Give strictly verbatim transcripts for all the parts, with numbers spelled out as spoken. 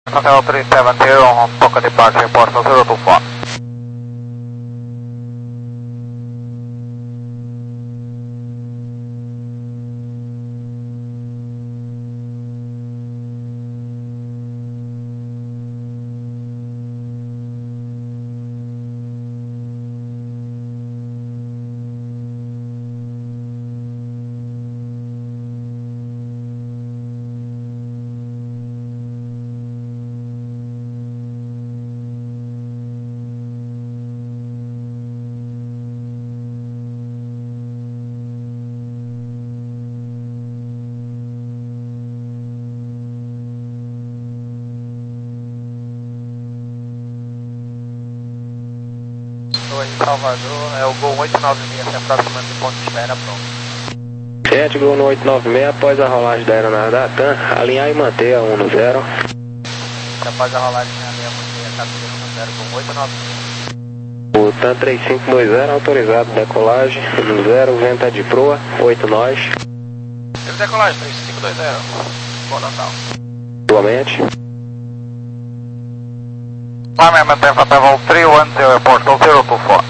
Hotel three seven zero on Poca departure, Portal zero two four. Estou em Salvador, é o Gol oito nove seis se aproximando do ponto de espera, pronto. sete, Gol no oito nove seis, após a rolagem da aeronave da TAM, alinhar e manter a um no zero. Após a rolagem da aeronave, manter a cabine no zero, Gol oito nove seis. O TAM três cinco dois zero, autorizado, decolagem, no zero, vento é de proa, oito nós. Teve decolagem, três cinco dois zero, bom Natal. Igualmente. Climb and maintain for level three one zero, Portal zero two four.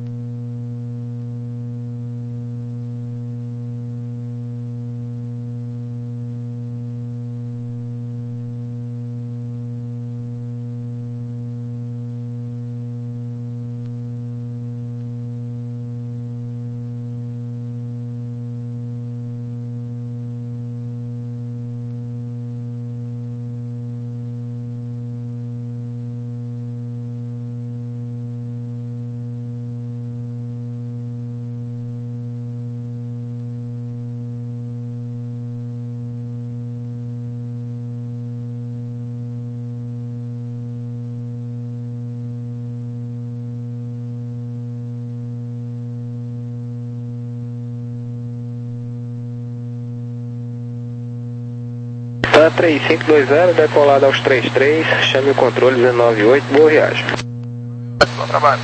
TAM três cinco dois zero, decolado aos três três, chame o controle dezenove oito, boa viagem. Bom trabalho.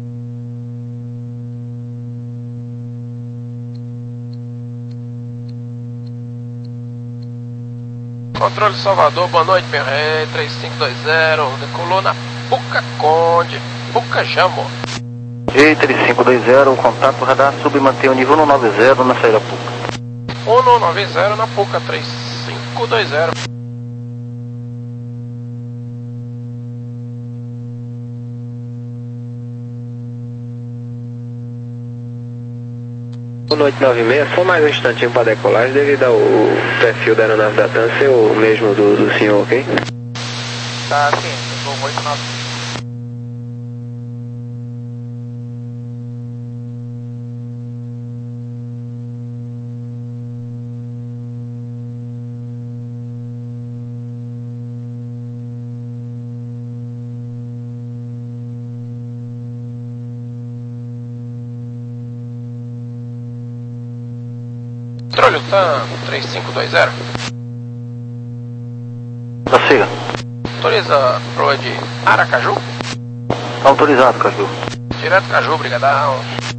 Controle Salvador, boa noite, meu rei, três cinco dois zero, decolou na Puca Conde, Puca Jamo. J três cinco dois zero, contato radar, sub mantém o nível um nove zero na saída Puca. um nove zero na Puca, três cinco dois zero. No oito nove seis, foi mais um instantinho para decolagem devido ao perfil da aeronave da TAM ser o mesmo do, do senhor, ok? Tá, sim, Gol oito nove seis. Controle TAM três cinco dois zero. Prossiga. Autoriza proa de Aracaju? Autorizado, Caju. Direto Caju, brigadão.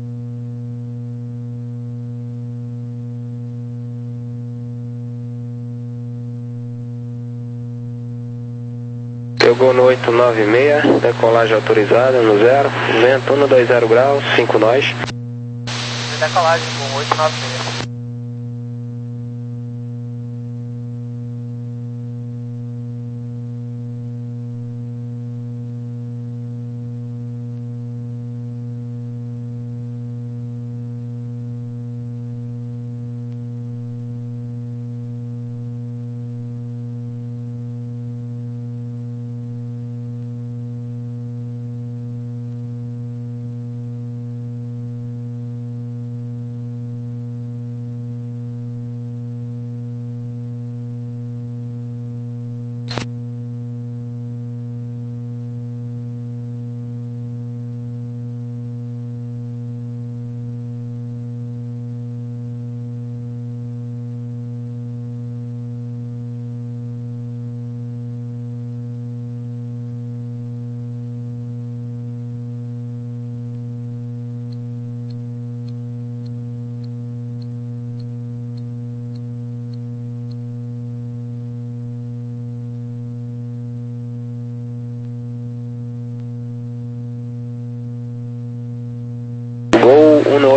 Seu Gol no oito nove seis, decolagem autorizada no zero, vento um dois zero graus, cinco nós. Decolagem com oito nove seis.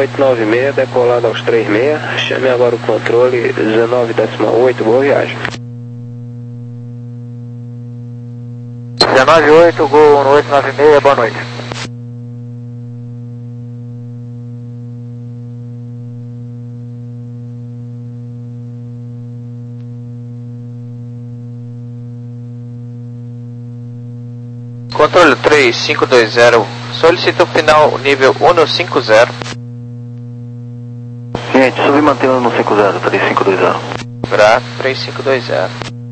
oito nove seis, decolado aos três seis. Chame agora o controle dezenove decimal oito, boa viagem. dezenove oito, Gol oito nove seis, boa noite. Controle três cinco dois zero, solicita o final nível cento e cinquenta. Gente, submantendo no cinco zero, três cinco dois zero. Grato, três cinco dois zero.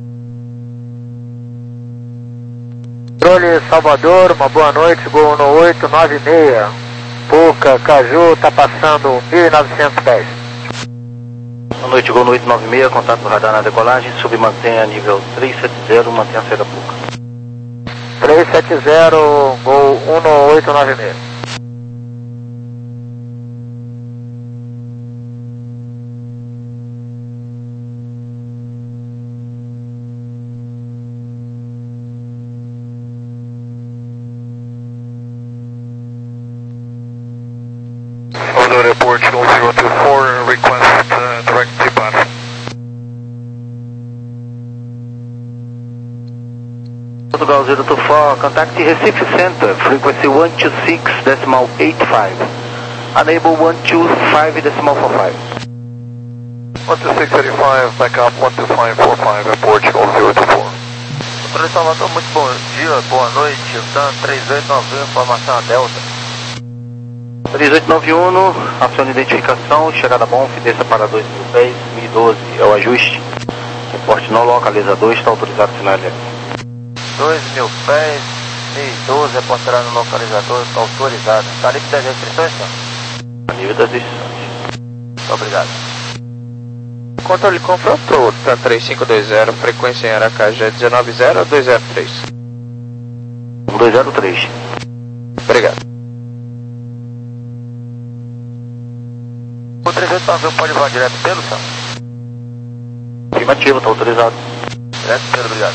Controle Salvador, uma boa noite, Gol oito nove seis. Puca, Caju, tá passando mil e novecentos pés. Boa noite, Gol oito nove seis, contato radar na decolagem, submantenha nível três sete zero, mantenha a saída Puca. três sete zero, Gol oito nove seis. Salvador Airport zero zero two four, request uh, direct departure. Portugal zero two four, contact Recife Center, frequency one two six decimal eight five. Enable one two five decimal four five. one two six eight five, backup one two five four five, Airport zero two four. Controle Salvador, muito bom dia, boa noite, TAM três oito nove um, informação a Delta. três oito nove um, acione identificação, chegada bom, desça para dois mil pés, mil e doze é o ajuste. Reporte não localizador, está autorizado o sinal elétrico. dois mil pés, mil e doze, reportará no localizador, está autorizado. Está livre das restrições, senhor? Livre das restrições. Muito obrigado. Controle confrontou, tá três cinco dois zero, frequência em Aracajá dezenove zero ou dois zero três? dois zero três. Obrigado. O três oito nove um pode voar direto pelo, senhor? Afirmativo, está autorizado. Direto pelo, obrigado.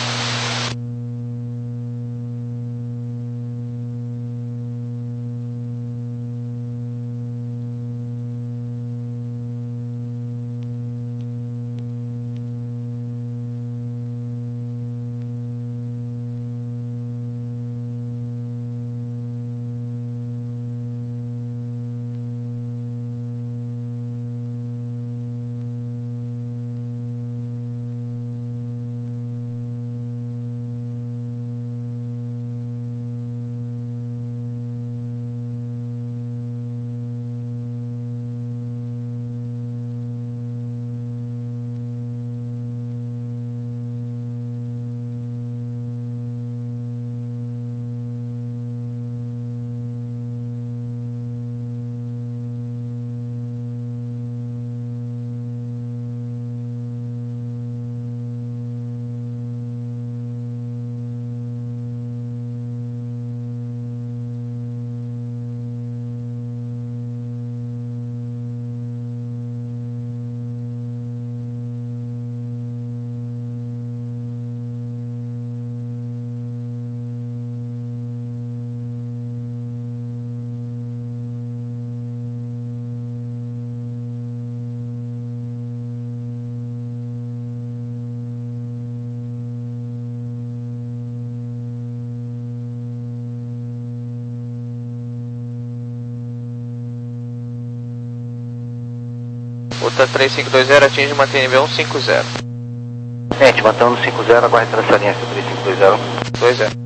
O T A três cinco dois zero atinge e mantém nível cento e cinquenta. Gente, mantendo no cinco zero, aguarde transferência três cinco dois zero. dois zero.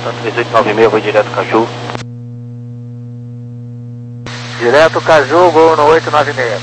Delta três oito nove seis, vou direto Caju. Direto Caju, gol no oito nove seis.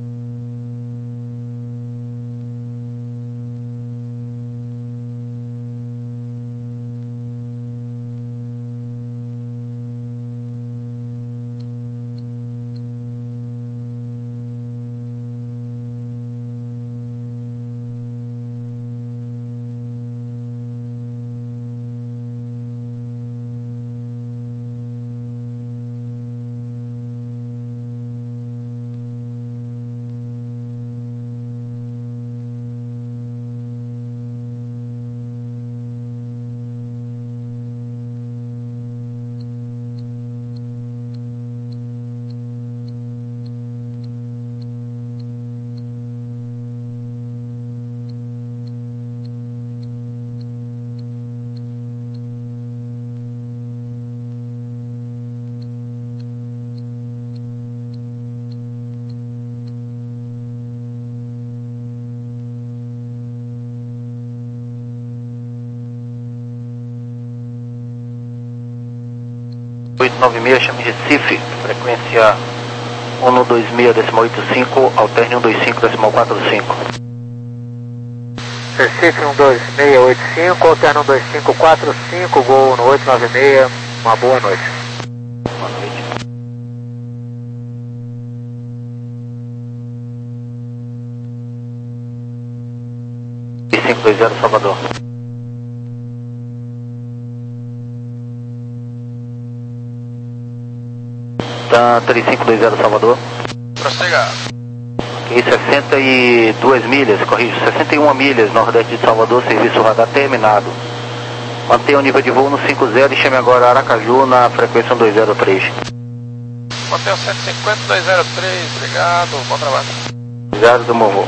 oito nove seis, chame Recife, frequência um dois seis, decimal oito cinco, alterne um dois cinco, decimal quatro cinco. Recife um dois seis oito cinco, alterno um dois cinco quatro cinco, gol no oito nove seis, uma boa noite. Boa noite. cinco dois zero, Salvador. Tá, três cinco dois zero, Salvador. Prossiga. Ok, sessenta e duas milhas, corrijo, sessenta e uma milhas, nordeste de Salvador, serviço radar terminado. Mantenha o nível de voo no cinco zero e chame agora Aracaju na frequência um dois zero três. Mantenha o cento e cinquenta, dois zero três, obrigado, bom trabalho. Obrigado, do meu voo.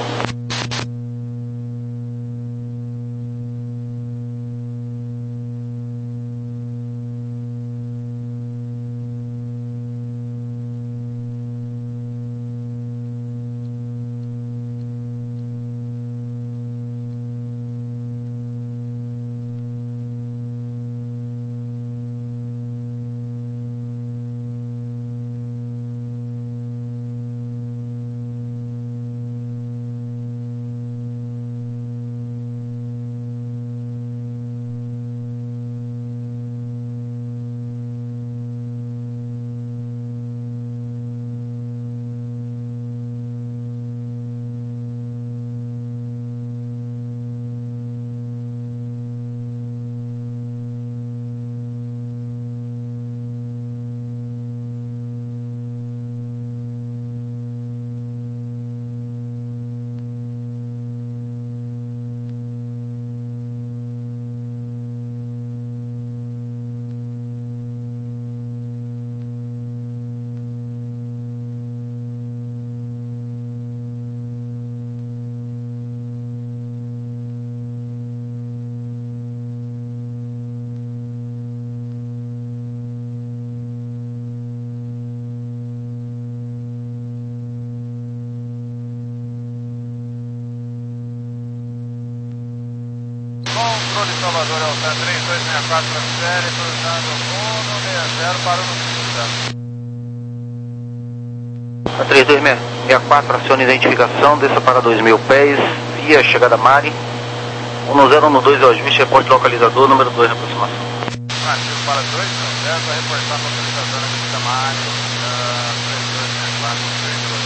Controle Salvador, Alta três dois seis quatro para série, cruzando um no seis zero para o Cida. três dois seis quatro, acione identificação, desça para dois mil pés, via chegada Mari. um zero um dois, ajuste, reporte localizador, número dois, aproximação. Ativo para dois no zero, vai reportar a localizadora aqui da Mari, três dois seis quatro, três dois.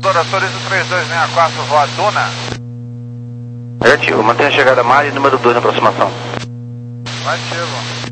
Salvador, autoriza o três dois seis quatro, voa Duna. Negativo, mantenha a chegada Mari e número dois na aproximação. Ativo.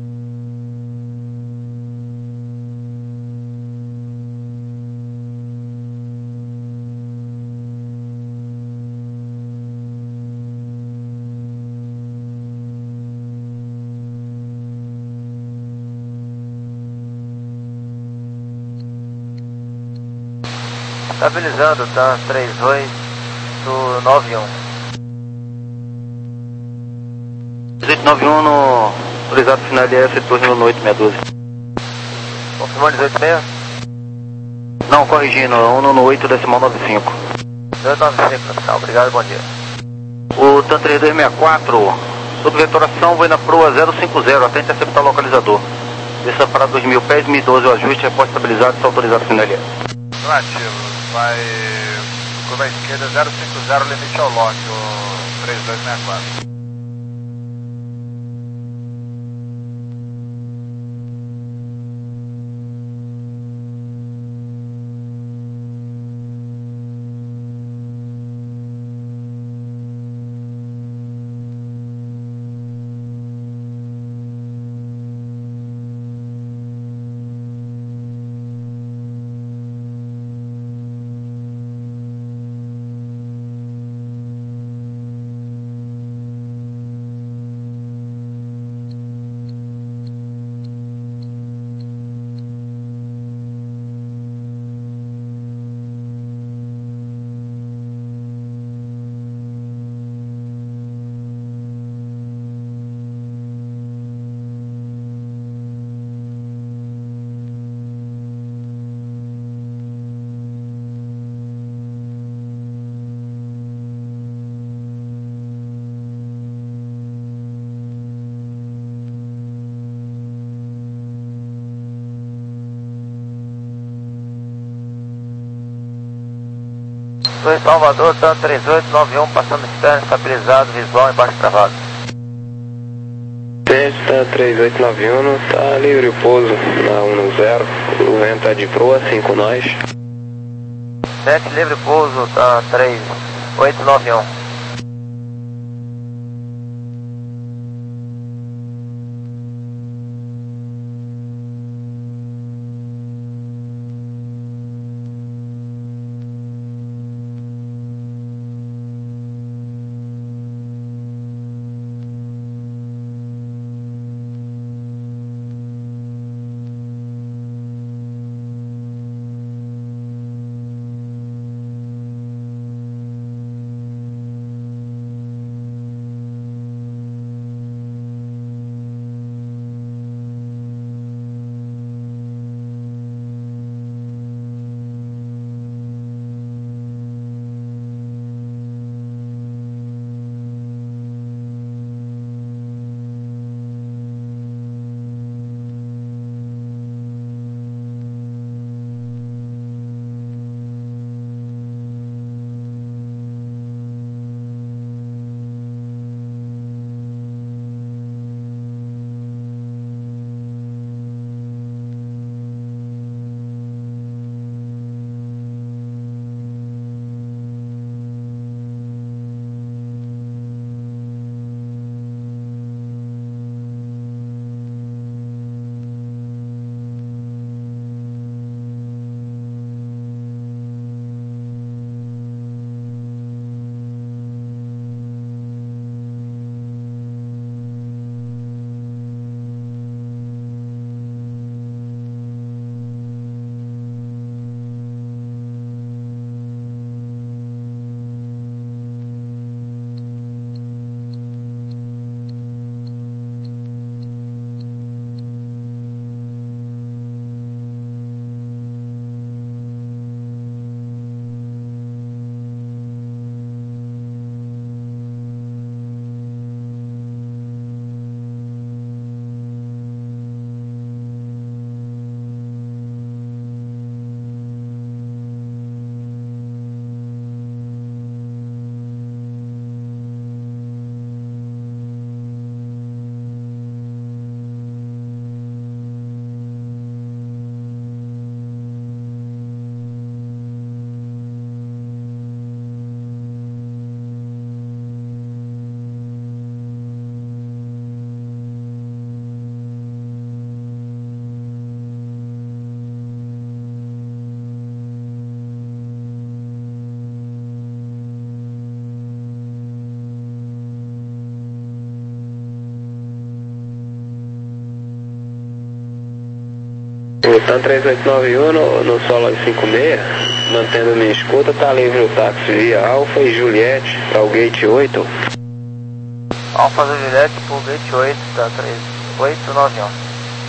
Estabilizando, tá? três oito nove um. três oito nove um no autorizado final L S, retorno no oito seis um dois. Confirmando dezoito seis? Não, corrigindo, um no oito decimal nove cinco. oito nove cinco, tá, obrigado, bom dia. O TAM três dois seis quatro, sob vetoração, vai na proa zero cinco zero, até interceptar o localizador. Desça para dois mil pés, mil e doze o ajuste, repórte estabilizado, está autorizado final L S. Ativo. Vai curva esquerda zero cinco zero, limite ao lock, o três dois seis quatro. Em Salvador, TAM três oito nove um, passando externo, estabilizado, visual embaixo travado. TAM três oito nove um, está livre o pouso na um no zero, o vento é de proa, cinco nós. sete livre pouso, TAM três oito nove um. O TAM três oito nove um no, no solo cinco seis, mantendo minha escuta, tá livre o táxi via Alfa e Juliette para o gate oito. Alfa do Juliette pro gate oito, tá três oito nove um.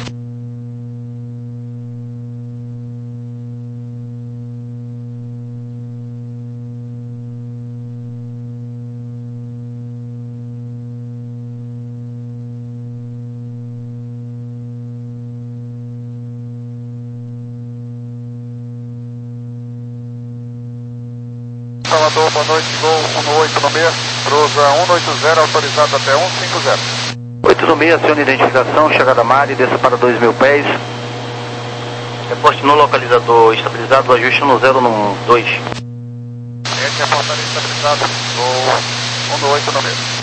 Salvador, boa noite, Gol um oito no seis, cruza um oito zero, autorizado até um cinco zero. oito no seis, acione identificação, chegada Mari, desça para dois mil pés. Reporte no localizador estabilizado, ajuste no zero no dois. Esse é portaria estabilizado, Gol um oito no seis.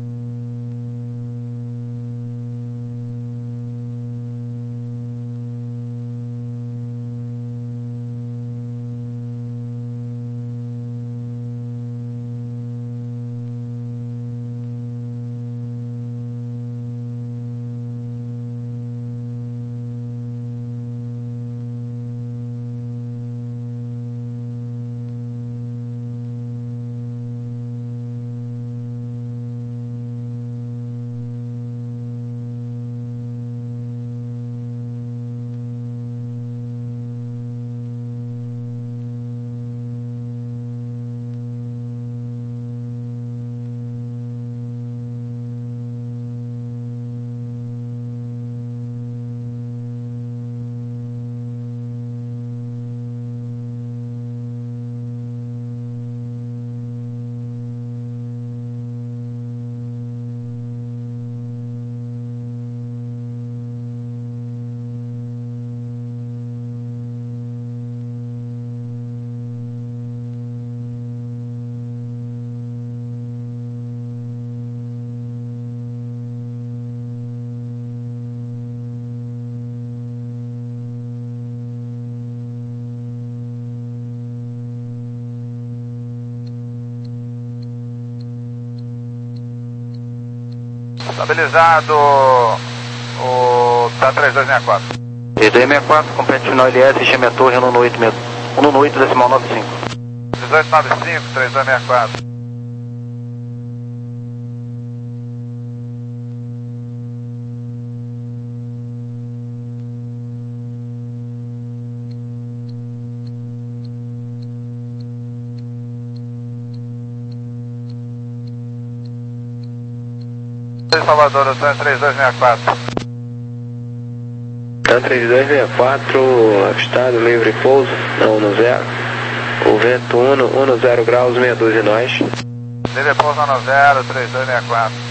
Estabilizado o TAM três dois seis quatro. três dois seis quatro, compete final L S, chame a torre no oito decimal nove cinco. três dois nove cinco, três dois seis quatro. Salvador, o TAM três dois seis quatro. TAM três dois seis quatro, avistado, livre pouso, não no zero. O vento um no zero graus, meia dúzia nós. Livre pouso no zero, três dois seis quatro.